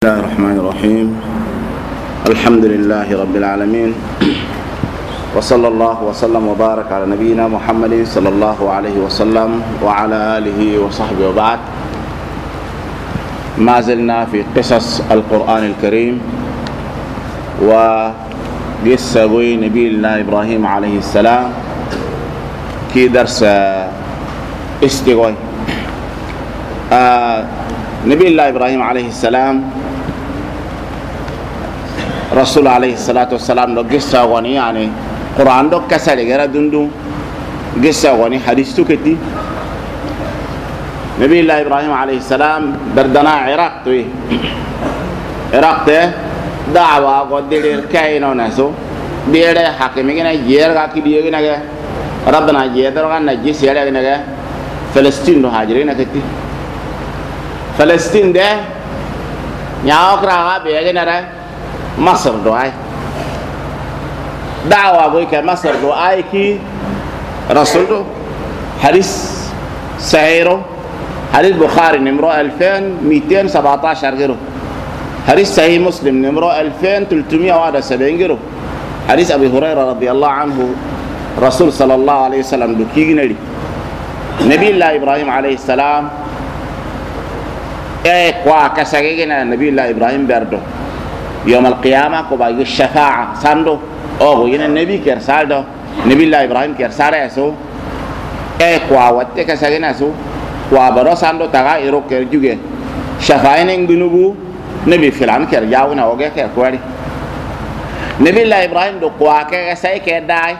بسم الله الرحمن الرحيم. الحمد لله رب العالمين، وصلى الله وسلم وبارك على نبينا محمد صلى الله عليه وسلم وعلى آله وصحبه وبعد. ما زلنا في قصص القرآن الكريم وقصة نبي الله إبراهيم عليه السلام كي درس استغوي نبي الله إبراهيم عليه السلام رسول عليه الصلاة والسلام لو قصة غني يعني قرآن دو كسر غير دندو قصة غني حديث تكتي. نبي الله إبراهيم عليه السلام بردنا عراق توي عراق دعوة قدير كائنون ناسو دير حاكمين جير كي دير نجا ربنا جير كان نجس يلا نجا فلسطين دو هاجرين كتي فلسطين ده نياوك راها بيجي نرى مصر دعاء دعوة بيك مصر دعاء كي رسوله حديث سعيره حديث بخاري نمرة 2217 غيره حديث صحيح مسلم نمرة 2371 غيره حديث أبي هريرة رضي الله عنه رسول صلى الله عليه وسلم دكيجي نري نبي الله إبراهيم عليه السلام قوا كسرنا نبي الله إبراهيم بردو يوم القيامة كوباي الشفاعة ساندو أو ين النبي كرسالدو نبي الله إبراهيم كرسالة سو قوا واتك كسرنا سو قوا برو ساندو تغا إيرو كرجوجي شفاعة نعبنوبو نبي فلان كرجاونا أوجي كركواري نبي الله إبراهيم دو قوا كسر كداي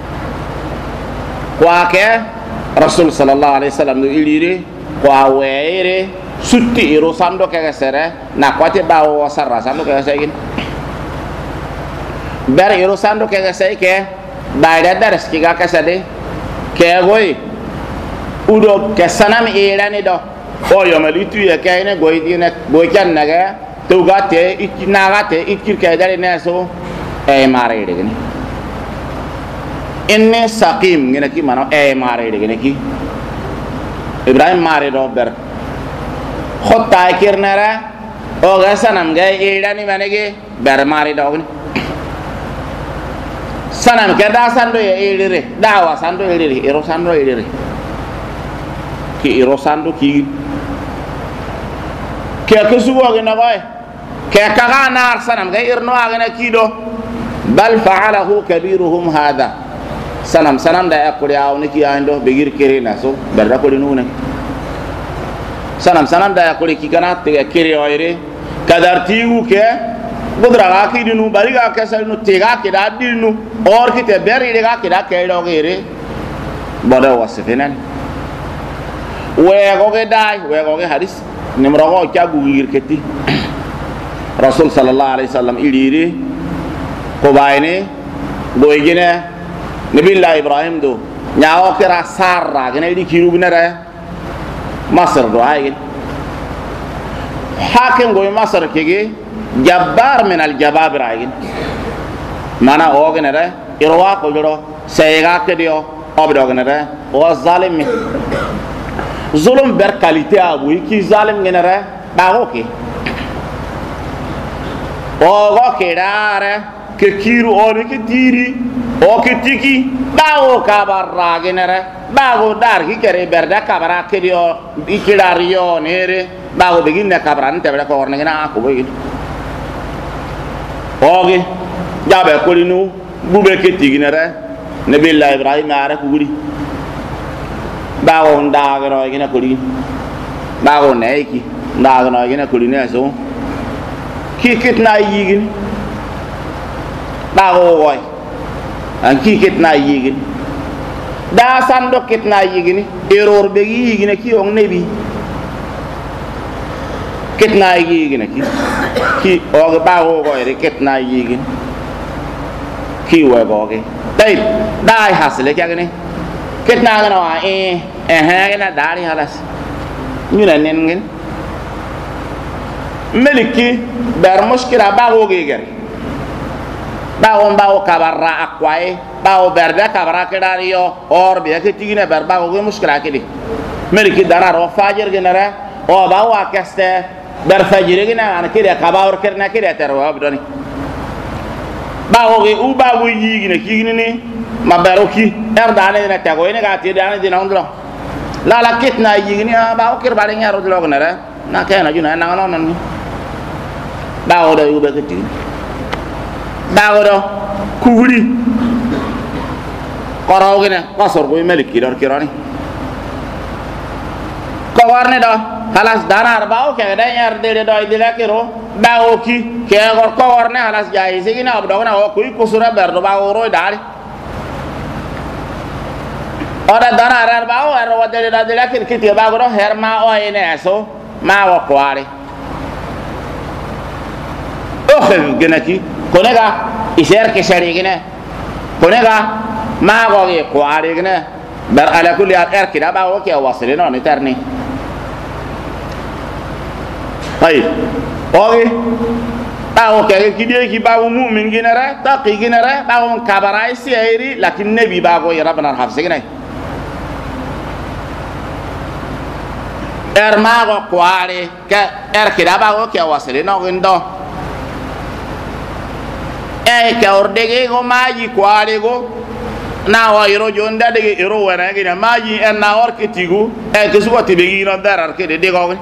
قوا ك رسول صلى الله عليه وسلم دو إليري قوا ويري sutti iro sando kaya sere na kwate bawo sarra sando kaya segin ber iro sando kaya sey ke bayda daras ki ga kasade ke goy udo ke sanam irani do o yo malitu ya kayne goy dine goy kan naga to gate ikinagate ikir kay dare neso e mare de gni inne saqim ngena ki mano e mare de gni ki ibrahim mare do ber خطا كيرنرا او غسنم جاي ايداني منيجي برماري دوغني سنم كدا ساندو ايدري داوا ساندو ايدري ايرو ساندو ايدري كي ايرو ساندو كي كسوغو غنا باي كغا نار سنم جاي ايرنو غنا كيدو بل فعله كبيرهم هذا سنم دا يقول يا ونكي اندو بغير كيرينا سو بردا كولينو sanam da yakuri kikana te kiri oire kadar tigu ke budra ga kidinu bari ga kasanu tega ke da dinu or kite beri de ga ke da ke do gere boda wasfenan we go ge dai we go ge hadis nimro go kya gugir keti rasul sallallahu alaihi wasallam iliri ko bayne boygine nabiullah ibrahim do nyaawo kira sarra gene di kiru binara مصر دعاء حاكم قوي مصر كيجي جبار من الجبابرة عين مانا اوغن ده إرواق وجرو سيغا كديو أبدوغن ده هو الظالم ظلم بركاليتي أبوي كي ظالم جنره باغوكي اوغو كداره كيرو اوري كتيري او كتيكي باغو كابار راغنره bago dar ki kere berda kabara kedio ikirario nere bago begin na kabara nte bela ko orna ngina ko boy oge jabe ko linu bube ke tiginere nabiullah ibrahim ara ko guri bago ndagaro ngina ko li bago neiki ndagaro ngina ko li neso ki kitna yigin bago woy an ki kitna yigin da sando kitna yigini error be yigini ki on nebi kitna yigini ki o ba ho go ere kitna yigini ki we go ge dai dai hasle kya gani kitna gana wa ha gana dari halas nyuna nen ngin meliki ber mushkila ba go ge gari bawo kabarra akwai bawo berda kabara kedario or be ke tigine berba go mushkila kedi meliki darar o fajir genera o bawo akaste ber fajire gina an kire kabaur kerna kire terwa bdoni bawo ge u bawo yigina kigini ni mabaroki erdane na tago ene ga ti dane dina ondro la kitna yigini bawo kir bare ngaro dlo gnara na kena juna na non non bawo do ube kiti bawo do kuhuri koro gina kasor ko meliki dor kirani ko warne do halas danar bawo ke da yar de do idila kiro bawo ki ke gor ko warne halas jayi sigina abdo na o kuy kusura berdo bawo ro dari ora danar bawo ro wadde da de lakir kiti bawo ro herma o ene so ma wa kwari o genaki konega iser ke sari gina konega ma go ge kwari gina bar ala kulli ar kida bawo ke wasilino ni terni ay oge bawo ke kidi ki bawo mu'min ginara taqi ginara bawo kabarai siiri lakin nabi bawo ya rabbana hafsigina ma go kwari ke kida bawo ke wasilino gindo ke ordege go maji kwari go na wa iro jonda de iro wana gina maji na orkitigu ke suwa tibegi no darar ke de go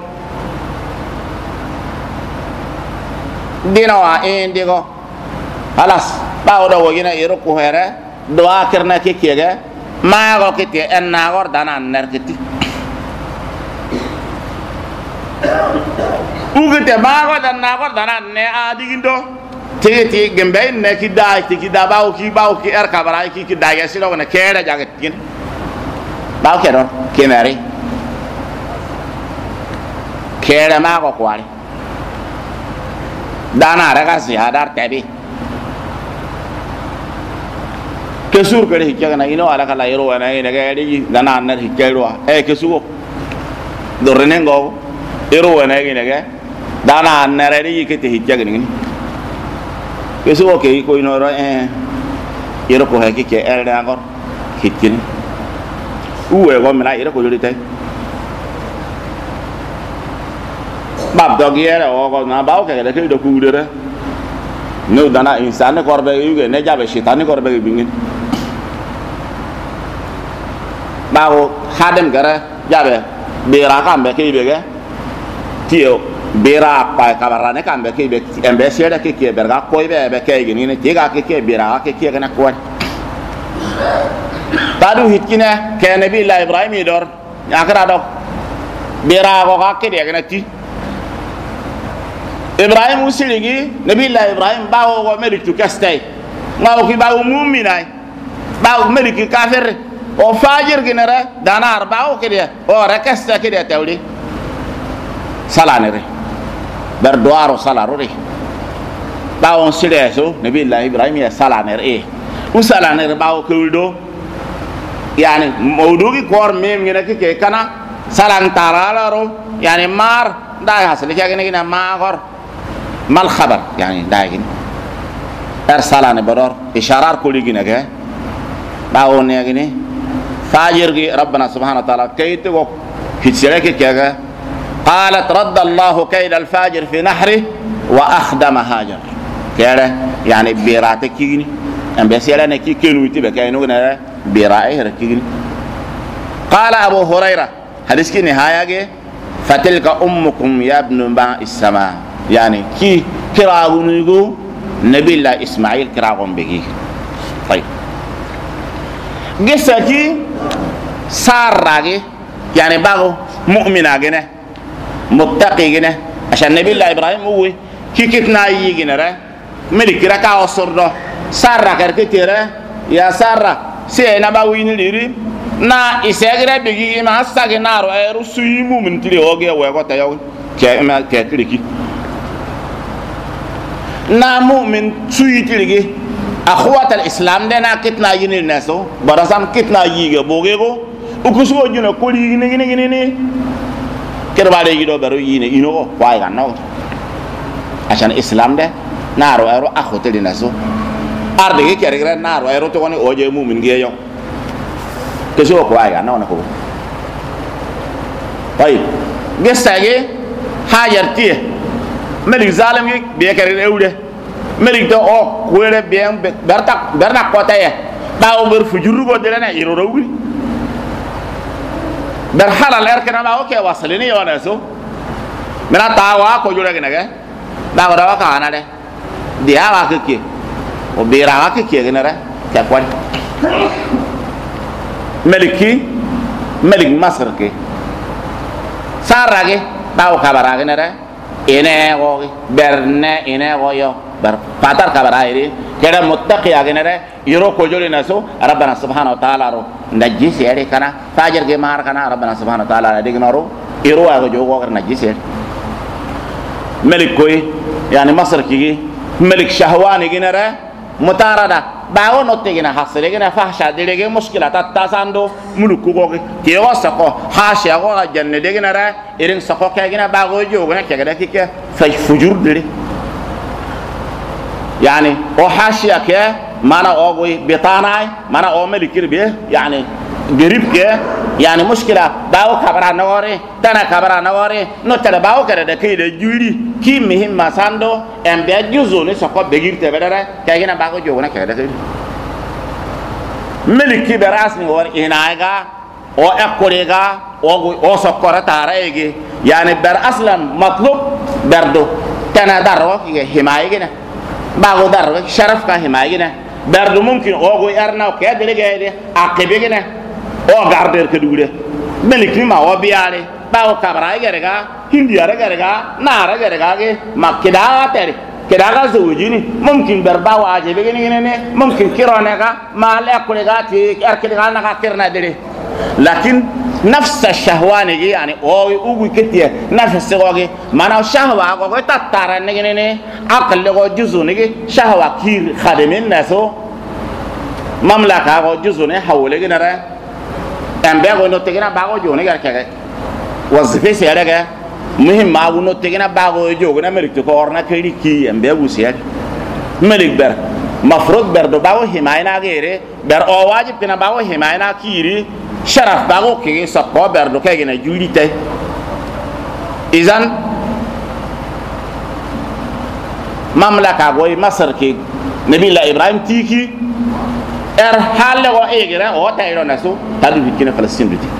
dina wa indigo halas bawo do wogina iro ko here do akirna ke kege ma go kiti na gor dana ner kiti ugete ma go dana ne adigindo tigi gembe ne ki da bawo ki kabara ki da ya sino na kere jaget gin bawo ke do kemeri kere ma go kwari dana raga si hadar tabi kesur kare hikya na ino ala kala iro na ina ga ri dana anar hikya ro kesugo dorrenengo iro na ina ga dana anar ri ke te hikya gni kesugo ke ko ino ro iro ko ha ke erda ngor hikini uwe go mena iro ko jori tai bab do giera o ko na bawo ke da ke do kuudere no dana insan ko be yuge ne jabe shaitan ko be bingin bawo hadem gara jabe bera ka be ke be ge tio bera pa ka barane ka be ke be embe sera ke berga ko be ke gini ne tiga ke bera ke na ko tadu hitkine ke nabi la ibrahim dor akara do bera ko ka ke de na ti Ibrahim usirigi Nabiullah Ibrahim bawo go meritu kastay ngaw ki bawo mu'minay bawo meriki kafir o fajir ginara danar bawo kede o rakasta kede tawli salanere ber doaro salaruri bawo sireso Nabiullah Ibrahim ya salanere usalanere bawo kuldo yani mawdugi kor mem ngina ke kana salan taralaro yani mar da hasli kagina magor mal khabar yani dagin arsalane bador isharar kuligi nage bawo ne gini fajir gi rabbana subhanahu wa ta'ala kaytu go hitsireke kaga qalat radda allah kayd al fajir fi nahri wa akhdama hajar kare yani birate kigini ambe selane ki kenuti be kayno na birae rakigini qala abu hurairah hadis ki nihaya ge fatilka ummukum ya ibn ba as-sama يعني كي كراغون يقول نبي الله إسماعيل كراغون بيجي طيب قصة كي صار راجي يعني باغو مؤمن أجنه متقي جنه عشان نبي الله إبراهيم هو كي كتنا يجينا را ملك ركع وصرنا صار راكر كتيرة يا صار سينا باوين ليري نا إسحاق بيجي ما ساق نارو رسوي مؤمن تري هوجي ويقطع ياو كأما كتيركي na mu'min suyitirigi akhwat al-islam dena kitna yinil naso barasam kitna yiga bogego ukusugo juna koli ni kerbale yido baro yine ino way ganno asan islam de naro ero akhwat naso arde ke kere naro ero to woni oje mu'min geyo kesugo way ganno na ko tay gesage hajar tie ملك ظالم بيكر الأولى ملك ده كوير بيان برنا قطعه باو برفجرو بدلنا يروروي برحال الأركان ما أوكي واصلني وانا سو من التعاوا كوجولا كنا باو روا كأنا ده dia wakiki obira wakiki genera kakwani melik masr ke sarage taw kabara genera ene go berne ene go yo bar patar kabara iri keda muttaqi genera yoro ko joli naso rabbana subhanahu wa ta'ala ro najis yare kana fajar ge mar kana rabbana subhanahu wa ta'ala dignoro iro wa go jogo najis yare melik koy yani masr ki ملك شهواني جنرا متاردا باو نوتي جنا حصل جنا فحشا دليجي مشكلة تتاساندو ملوكو كوكي كيوا سكو حاشا كو جنة جنرا إيرين سكو كي جنا باو جو جنا كذا كي فجور دلي يعني أو حاشا كي مانا أوغوي بيتاناي مانا أو ملك كربيه يعني قريب كي يعني مشكلة باو كبرا نواري تنا كبرا نواري نوتلا باو كده كي جوري كي مهم ما ساندو ام بي جوزوني سوكو بغير تبدره كاينا باو جونا كده كده ملكي براسني ور انايغا او اكوريغا او سوكورا تارايغي يعني بر اصلا مطلوب بردو تنا دارو كي حمايغنا باو دارو شرف كا حمايغنا بردو ممكن اوغو ارناو كده لغايه عقبيغنا او غاردر كدوده ملكي ما هو بياري باو كبرا يغرغا هندي يغرغا نار يغرغا ما كدا تري كدا زوجيني ممكن برباو عجبيني ممكن كيرونغا ما لا كولغا تي اركلغا نغا كيرنا دري لكن نفس الشهواني يعني او كتيه نفس سوغي مانا شهوه او تتار نغني عقل لو جزوني شهوه كير خادمين ناسو مملكه او جزوني حولغي نرا امبego no tegena bago jone gar kage wazife serega muhim magu no tegena bago jogo na merik ko orna kedi ki ambegu ser melik ber mafrud ber do bago himayna gere ber o wajib kena bago himayna kiri sharaf bago kege sakko ber do kege na juli tay izan mamlaka goy masar ki nabiyullah ibrahim tiki halle go egere o tayro naso tadu hikina falastin duti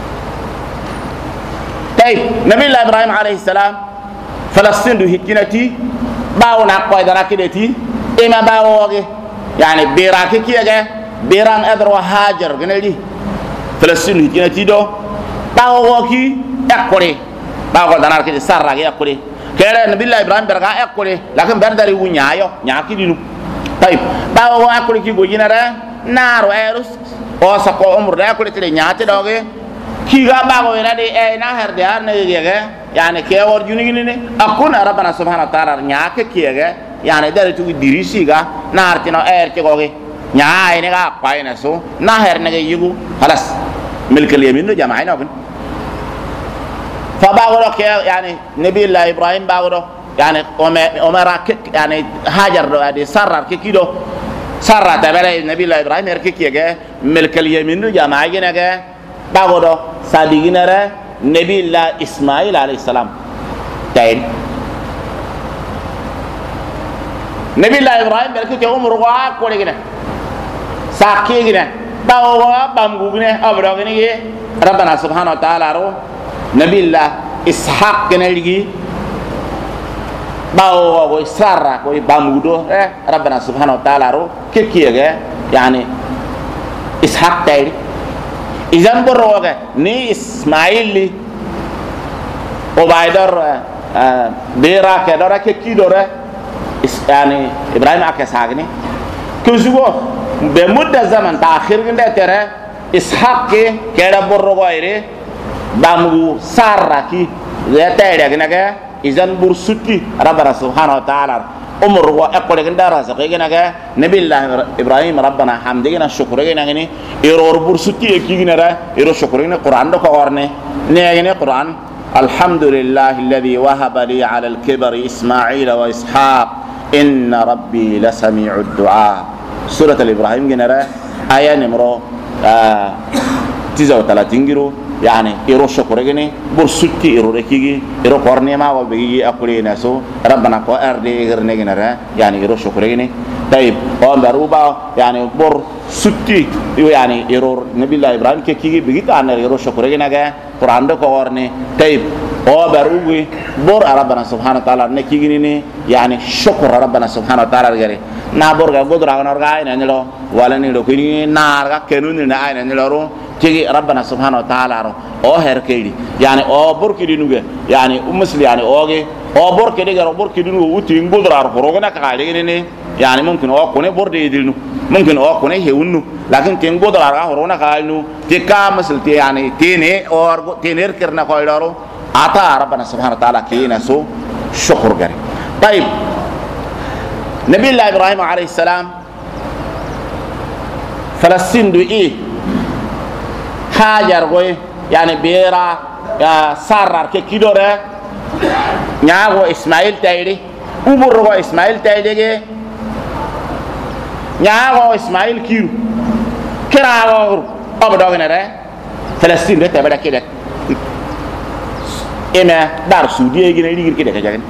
tay nabi ibrahim alayhi salam falastin du hikinati bawna ko dara kideti ima bawoge yani biraki kiyege biran adro hajar ganeli falastin hikinati do bawoki ekore bawo dara kidi sarra ge ekore kere nabi ibrahim berga ekore lakin berdari wunyayo nyaki dinu tay bawo ekore ki go jinara naro erus o sako umur da ko tele nyaate doge ki ga bago ina de e na herde ar ne yege yani ke wor juni ne akuna rabbana subhanahu wa ta'ala nyaake kiyege yani dare tu dirisi ga na artino er ke goge nyaay ne ga payna so na her ne yugo halas milkal yamin do jamaa'ina bin fa bago ke yani nabi ibrahim bago do yani omara yani hajar do ade sarrar ke kido sarra tabara nabi ibrahim er kiyege melkal yaminu jamaa ginage bagodo sadiginare nabi ismail alayhi salam tay nabi ibrahim er kiyege umur wa ko legina sakki gina bawo bamgu gina abro gina ye rabbana subhanahu wa ta'ala ro nabi ishaq gina ligi باو و سارا كوي بامودو ربنا سبحانه وتعالى رو كيكيغا يعني اسحاق تايري اذن بروغا ني اسماعيل وبايدر بيرا كدورا كيكيدورا يعني ابراهيم اكساغني كوزو بمدة زمن تاخير غندا ترى اسحاق كيدا بروغا ايري بامو سارا كي تايري غنغا إذن برسوتي ربنا سبحانه وتعالى أمر وأقول لك دارا سقينا كا نبي الله إبراهيم ربنا حمدنا شكرنا غني إيرور برسوتي كيجنا را إيرور شكرنا القرآن ده كورنه نيجي القرآن الحمد لله الذي وهب لي على الكبر إسماعيل وإسحاق إن ربي لسميع الدعاء سورة الإبراهيم جنا را آية نمرو 39 yani iro shokurgini bor sutti iro rekigi iro korne ma wa bigi akuri na so rabbana ko arde गर्ने ginara yani iro shokurgini طيب on daruba yani bor sutti yani iro nabiy ibrahim ke kigi bigi tan iro shokurgina ga qur'an do ko orne طيب o baruwi bor rabbana subhanahu wa ta'ala ne kigi ni yani shukr rabbana subhanahu wa ta'ala gare na bor ga godra ga orga ina lo wala ni do kini na ga kenuni na ina lo tigi rabbana subhanahu wa ta'ala ro o herkedi yani o burkidi nuge yani musli yani oge o burkidi ga burkidi nuge uti ngudra ro rogana ka de ne yani mumkin o kone borde idilnu mumkin o kone hewunnu lakin tin godra ga rogana ka nu ti ka musli ti yani tine or tiner kirna ko ro ata rabbana subhanahu wa ta'ala kina so shukr gari طيب نبي الله ابراهيم عليه السلام فلسطين دو hajar goy yani bera ya sarar ke kidore nyaago ismail tayri uburo go ismail tayde nyaago ismail kiru kirago obodo ne re Palestine de tabada kede ena dar sudi gine ligir kede ka jagen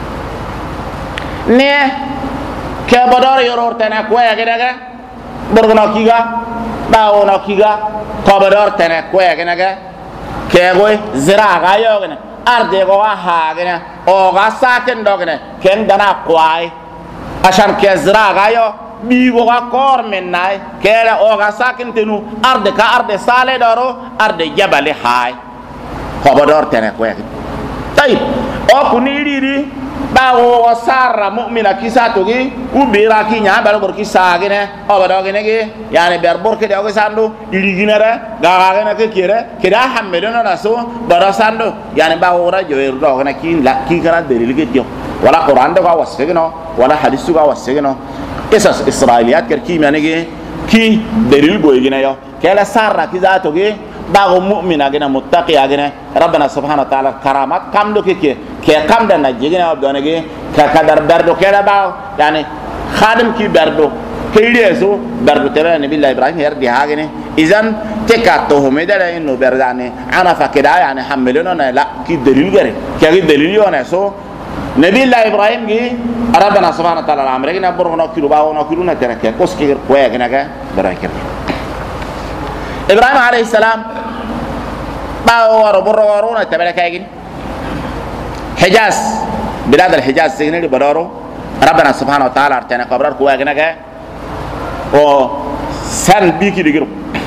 ne ke bodor yoror tana ko ya kede ga borgono kiga bawo no kiga kobador tene ko yagena ga kegoy zira ga yogena arde go ha gena o ga saken dogena ken dana kwai ashan ke zira ga yo bi go ga kor menai kera o ga saken tenu arde ka arde sale doro arde jabale hay kobador tene ko yagena tay o kuniriri bawo wasara mu'mina kisato gi ubira ki nya bal bor kisagene o bado gene gi yani ber bor ke de sandu iliginara ga gene ke kire kida hamedona naso baro sandu yani bawo ra joer do gene ki la ki kana delil ke dio wala qur'an do ga wasegno wala hadisu ga wasegno esas israiliyat ker ki mane gi ki delil go gene yo kala sarra kisato gi bago mu'mina gene muttaqi gene rabbana subhanahu wa ta'ala karamat kam do ke kam dan na jigina abdone ge ka kadar dardo kera ba yani khadim ki dardo kayde so dardo tebe nabi allah ibrahim yardi hagene izan tekato humedara inno berdane ana fakida yani hamiluna na la ki dalil gare ki dalil yona so nabi allah ibrahim gi rabbana subhanahu wa ta'ala amre gina borno kilu ba wono kilu na terake koski ko ya gina ga barakir ibrahim alayhi salam ba waro borro na tebe kay حجاز بلاد الحجاز سيغني بدارو ربنا سبحانه وتعالى ارتنا قبرر كو واغنا او سان بيكي ديغرو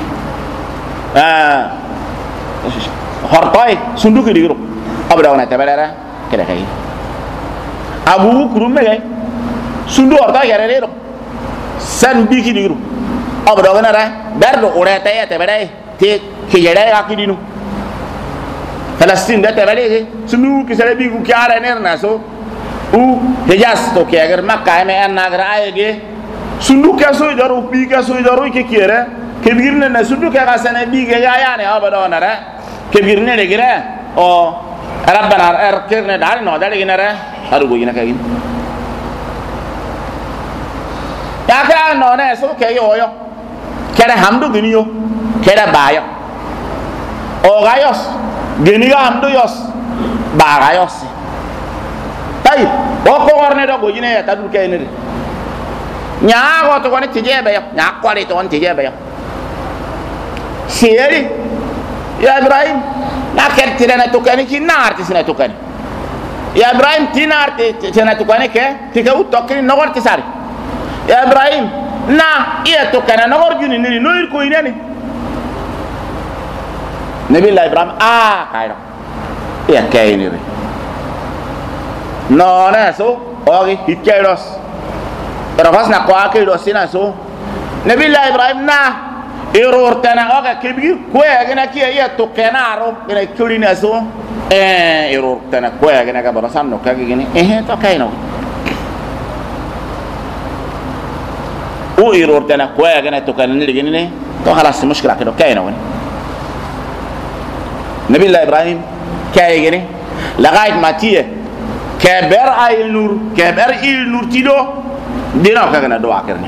هرطاي صندوق ديغرو ابداونا تبلرا كده كاي ابو كروم مي صندوق هرطاي غيريرو سان بيكي ديغرو ابداونا را دردو اوريتا يا تبداي تي كيجدا ياكيدينو Palestine de tabale sunu kisale bi ku kyara ner naso u hejas to ke agar makka me an nagra ayege sunu ka so daru bi ka so daru ke kire ke birne na sunu ka gasane bi ge ya yani abado nara ke birne le gira o rabbana arkirne dal no dal ginara aru go gina kagin ya ka no ne so ke yo kere hamdu giniyo kere bayo o gayos geniga amdo yos baga yos tay o ko warne do gojine ya tadu kayne nya go to woni tijebe ya nya ko ri to woni tijebe ya seri ya ibrahim na ker tirana to kani ki nar tisna to kani ya ibrahim tinar tisna to kani ke tika utokri no gorti sari ya ibrahim na iya to kana no gorjuni ni no ir ko inani nabi allah ibrahim kairo ya kayni re no na so ogi hikairos pero vas na kwa kairos sina so nabi allah ibrahim na error tana oga kebir ko ya gina ki ya to kenaro gina kulina so error tana ko ya gina ka barasan no kage gini to kaino o error tana ko ya gina to kanani gini ne to halas mushkila kedo kaino woni نبي الله إبراهيم كايغني لغاية ما تيه كبر أي نور كبر إل نور تيدو دينا كأنا دعاء كرني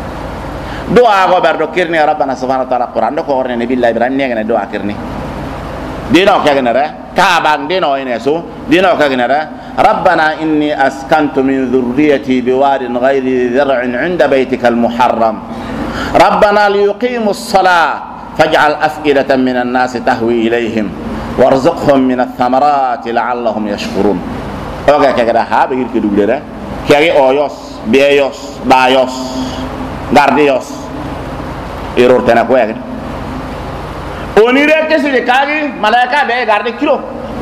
دعاء غبر دو كرني ربنا سبحانه وتعالى القرآن دو كورني نبي الله إبراهيم نيجنا دعاء كرني dino kagnara ka bang dino ine so dino kagnara rabbana inni askantu min dhurriyyati biwadin ghayri dhar'in 'inda baytika al-muharram rabbana liyuqimu as-salah faj'al af'idatan minan nasi tahwi ilayhim warzuqhum min ath-thamarati la'allahum yashkurun oga kagra ha be ki dugdera kage oyos beeyos bayos gardios error tana ko yagni oni rete se kage malaika be garde kilo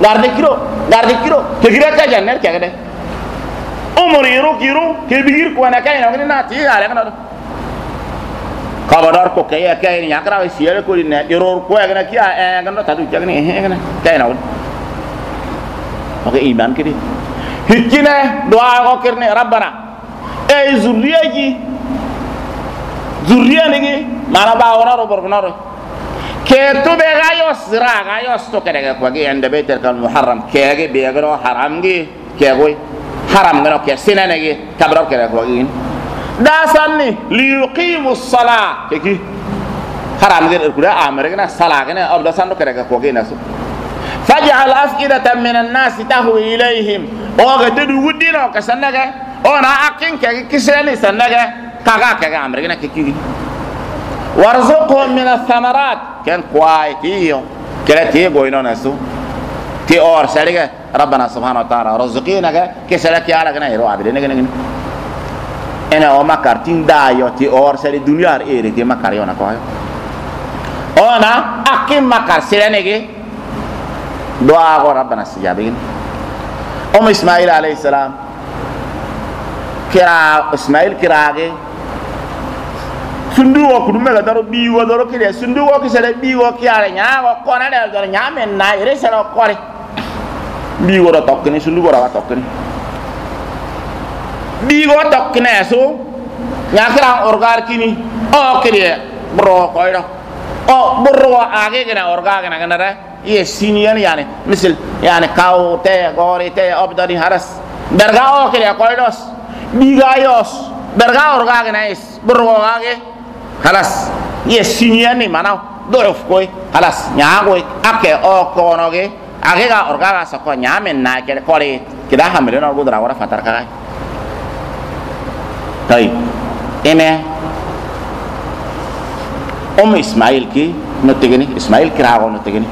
ke gira ka janner kage de umri ru kiro ke bigir ko na kay na na ti ala kana kabadar ko kay kay ni akra we siere ko ni error ko yagna ki a ngano tadu jagni ngana kay na oke iman kidi hikine doa ko kirne rabbana ay zurriyaji zurriya nigi mana ba ora ro bornoro ke to be gayos to kede ko gi ande beter kal muharram kege be garo haram gi ke goy haram ngano ke sinane gi kabro kede ko gi da sanni li yuqimu as-salah ke ki haram gi ko da amere gna sala gna abda sando kede ko gi nasu faj'al af'idatan minan nas tahwi ilayhim o ga tedu wudino ka sanaga ona akin ke kiseni sanaga kaga kaga amere gna ke ki warzuqhum min ath-thamarat kan kwaitiyo kala ti goyno nasu ti or saliga rabbana subhanahu wa ta'ala rizqina ga kesala ki ala gna iro abide ne ena o makartin dayo ti or sali dunyar ere ti makar yona ko ona akim makar selenege doa go rabbana sijabin Ismail alayhi salam kira Ismail kirage sundu wo kudume ga daro bi wo daro kile sundu wo kisale bi wo kiare nya wo kona dal daro nya men na ire sala kore bi wo tokkni sundu wo ra tokkni bi wo tokkne so nya kira orgar kini o kile bro koyro o bro age gena orga gena gena ra ye siniyan yani misal yani kaw te gori te obdani haras berga o kile koyros bi gayos berga orga gena is bro age خلاص يسينياني ماناو ضعف كوي خلاص نياغوي اكي او كونوغي اغيغا اورغا سكو نيامن نا كده كوري كده حملنا غدرا ورا فتر كاي طيب انا اسماعيل كي نتيجني اسماعيل كراغو نتيجني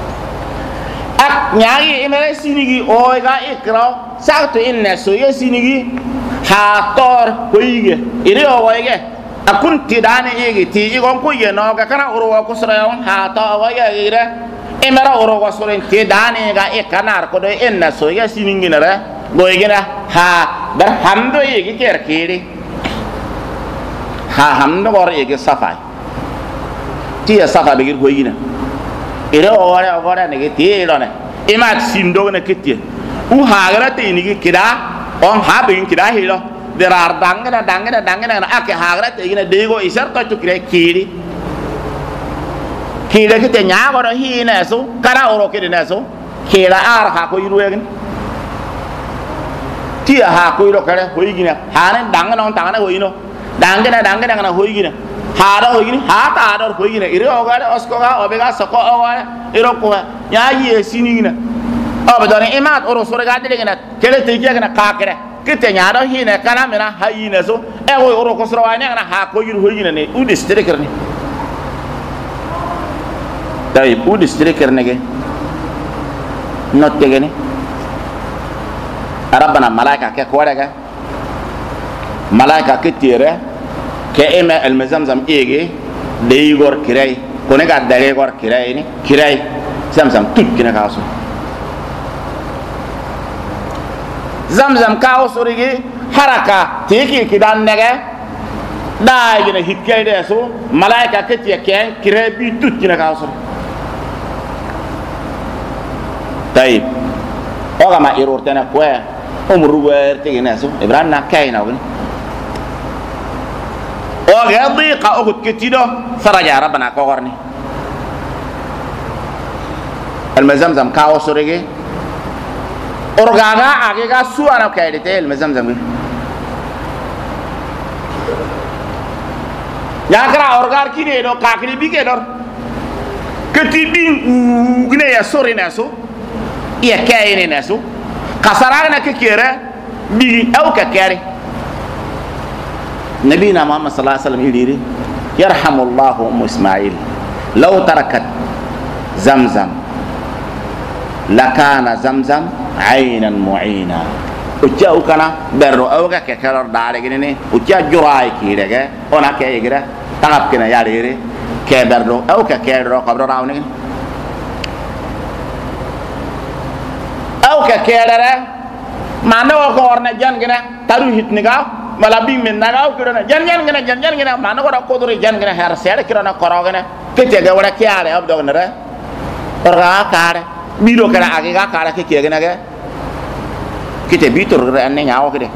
اك نياغي امره سينيغي اوغا اكراو ساكتو ان سو يسينيغي هاتور كويغي اري اوغا akun tidane yegi ti igon ko yeno ga kana uro ko surayon ha to wa ya ire emara uro ko suren tidane ga e kanar ko do enna so ya siningina ra go yigina ha dar hamdo yegi kerkiri ha hamdo gor yegi safai ti ya safa be gir go yina ire o wara ne ge ti do ne imat sindo ne kitie u ha gara ti ni kida on ha be kida hilo derar dangena ake hagrat igina dego isar to chukre kiri kite nyago ro hina so kara oro kide naso kira ar ha ko yiru yegin ti ha ko yiro kare ho igina hanen dangena on tangana ho ino dangena na ho igina ha da ho igini ha ta da ho igina ire o gare osko ga obega soko o gare iro ko nya yi sinigina obadone imat oro sore ga delegina kele te gina kakere kite nyaado hine kana mena hayina so e wo oro ko srawani kana ha ko yiru hoyina ne u district ne dai u district ne ge notte gene rabbana malaika ke ko daga malaika ke tire ke ema al mazamzam ege de igor kirai ko ne ga dare gor kirai ni kirai zamzam tut kina kaso zamzam kawo surigi haraka tiki kidan nege da gina hikkay de so malaika ketiya ken kirebi tut kina kawo sur tayib oga ma iror tana ko umru wer tigina so ibranna kayna woni oga diqa ogut ketido faraja rabbana ko gorni al mazamzam kawo surigi orgaga agega suara kaide tel mazamzam ya kra orgar kine do kakri bige dor keti bin gine ya sori na so ya kayene na so kasara na ke kere bi au ka kere nabina muhammad sallallahu alaihi wasallam iliri yarhamullahu ismail law tarakat zamzam lakana zamzam aynan mu'ina ucca ukana berro awga ke kero dare gine ucca jurai kirege ona ke yigra tangap kina yarire ke berdo aw ka kero qabro rawni aw ka kerere mano ko orna jan gina taru hitniga mala bi men naga ko na jan gina mano ko ko duri jan gina har sere kirana koro gina kete ga wala kiare abdo gina re orga kare biro kala age ga kare ke gina ga kite bitur re anne nyawo kede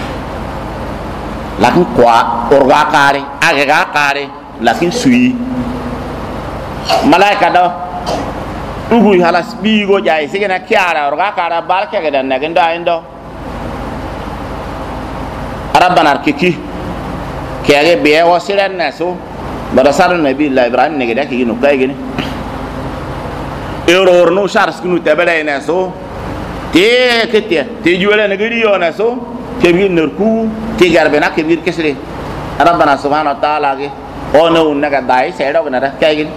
lakin kwa orga kare age ga kare lakin sui malaika do ugu halas bi go jay sigena kiara orga kara barke ga dan nagendo aindo rabbana kiki kege be o siran naso barasar nabi allah ibrahim ne gida kigi no kay gene error no shars kunu tabale naso te ketia te juwele ne gidi yo naso ke bi nerku te garbe na ke bir kesre rabbana subhanahu wa ta'ala ge ono naga dai sedo gna kay gene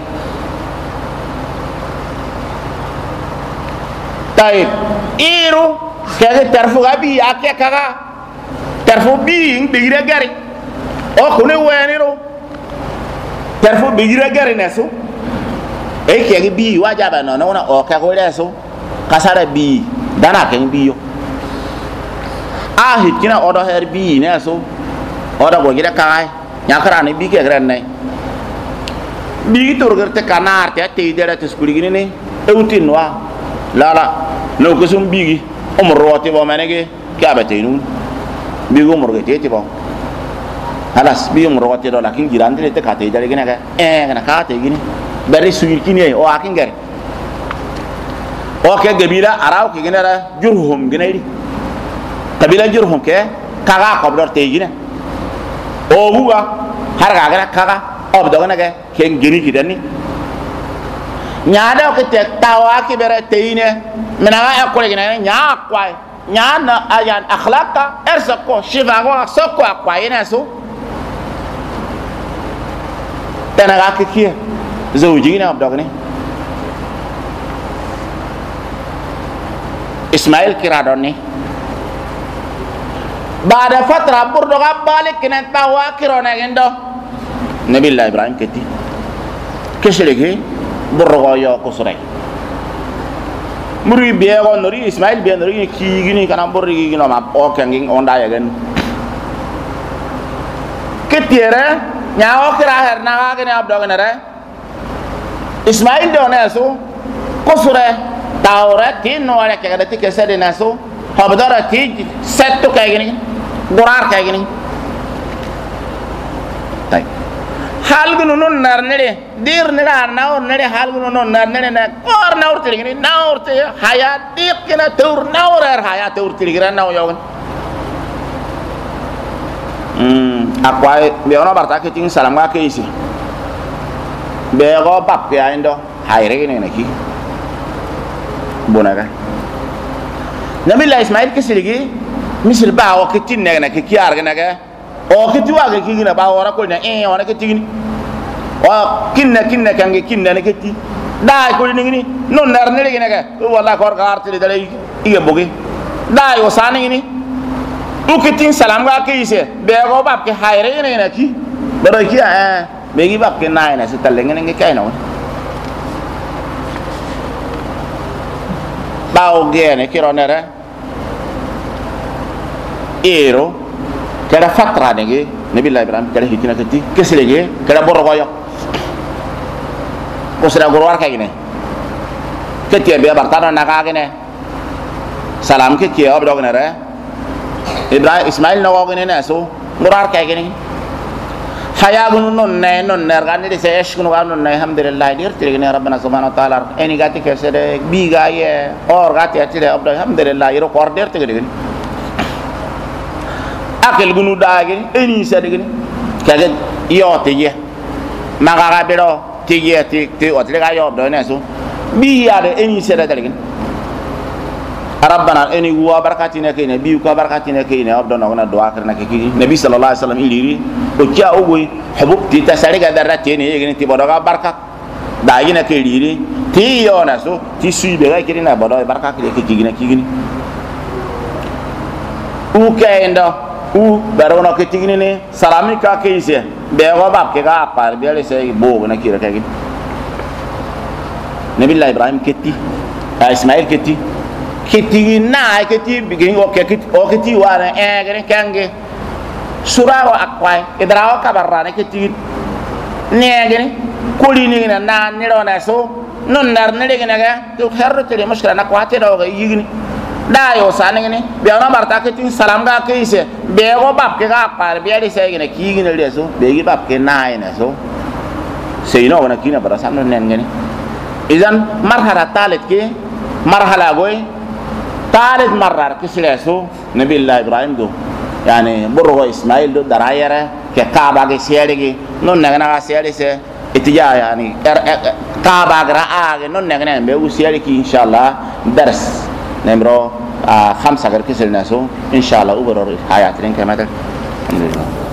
tay iru kege tarfu gabi ake kaga terfo bi begira gari o ko ne weniro terfo begira gari neso e ke bi wajaba no no o ka ko leso kasara bi dana ken bi yo a hitina odo her bi neso odo go gira kai nyakara ne bi ke gran ne bi torgar te kanar te dere te skuli gine ne e utin wa lala no ko sum bi umroti bo menege ka batenu bigo morga tete ba halas bigo morga tete lakin girande te kate jare gina ga na kate gini bari suir kini o akin gare o ke gabila araw ke gina ra jurhum gina ri kabila jurhum ke kaga qabdor te gina o buga har ga gara kaga ob do gina ga ken gini kidani nyaada ke te tawa ke bere teine menaga akole gina nya kwai nyana ayan akhlaqa ersako shivago soko akwayena so tanaga kiye zawjina abdogni ismail kiradoni bada fatra burdoga balik kena tawa kirona gendo nabiullah ibrahim keti keshelege burgo yo kusure muri biego nori ismail be nori ki gini kana borri gino ma o kanging onda ya gen ketiere nya o kira her na ga ne abdo gane re ismail do ne so kusure tawre tin no ara ke gadati ke sede na so habdara ti setto kay gini gorar kay gini tay hal gunu non nar nere dir nera naur nere hal gunu non nar nere na kor naur tirigini naur te hayat dik kena tur naur er hayat tur tirigira naur yogan akwai be ona barta ke ting salam ga ke isi be go bab ke aindo hayre ne neki bonaga nabiullah ismail ke siligi misir ba o ke tin ne na ke kiar ga naga o ke tiwa ga ki na ba ora ko ne ona ke tin wa kinna kange kinna ne ke ti dai ko ni ni non nar ne ge naga wala ko gar ti dale ige bogi dai o sani ni u ke tin salam ga ke ise be go bab ke hayre ne na ki baro ki be gi bab ke nai na se talenge ne kai na bao ge ne ki ronere ero kada fatra ne ge nabiullah ibrahim kada hitina keti keselege kada borgo yo ko sira gorwar kay ne keti be bartana na ka ne salam ke ki abdo ne re ibrahim ismail no go ne so gorwar kay ne haya gun non ner ga ne se esh gun ga non alhamdulillah dir tir ne rabbana subhanahu wa taala eni gati ke sede bi ga ye or gati atire abdo alhamdulillah iro ko der tir ne akil gunu daagi eni sede gini kage yote ye magaga bero tigi ti o tega yob do ne so bi ya de eni sera dalgin rabbana eni wa barakatina kayna bi ko barakatina kayna abdo no na do akhirna ke ki nabi sallallahu alaihi wasallam iliri o kya o goy hububti tasariga darate ne yegin ti bodoga barka da yina ke liri ti yona so ti suibe ga kirina bodo barka ke kigina kigini u kayndo u barono ke tigini ne salami ka ke ise be go bab ke ga par be le se bo na kira ke nabi ibrahim ketti ismail ketti kiti na kiti bigin o kiti wana gere kange surawa akwai idrawa kabarra kiti ne gere kuli ni na ni rona so non nar ne gene ga to herro tele mushkila na kwate do ga yigini da yo sanin ne be na barta kiti salam ga ke ise be go bab ke ga par be ri se gene ki gine le so be gi bab ke na ina so sei no wana kina bara sanon nen gene idan marhala talit ke marhala goy ثالث مرة كسلسو نبي الله إبراهيم دو يعني بروه إسماعيل دو درايرة كعبة كسيرة نون نعنا كسيرة سه اتجاه يعني كعبة كراء نون نعنا بيو سيرة كي إن شاء الله درس نمرو 5 كسلنا سو إن شاء الله أوبر حياتنا كمان الحمد لله.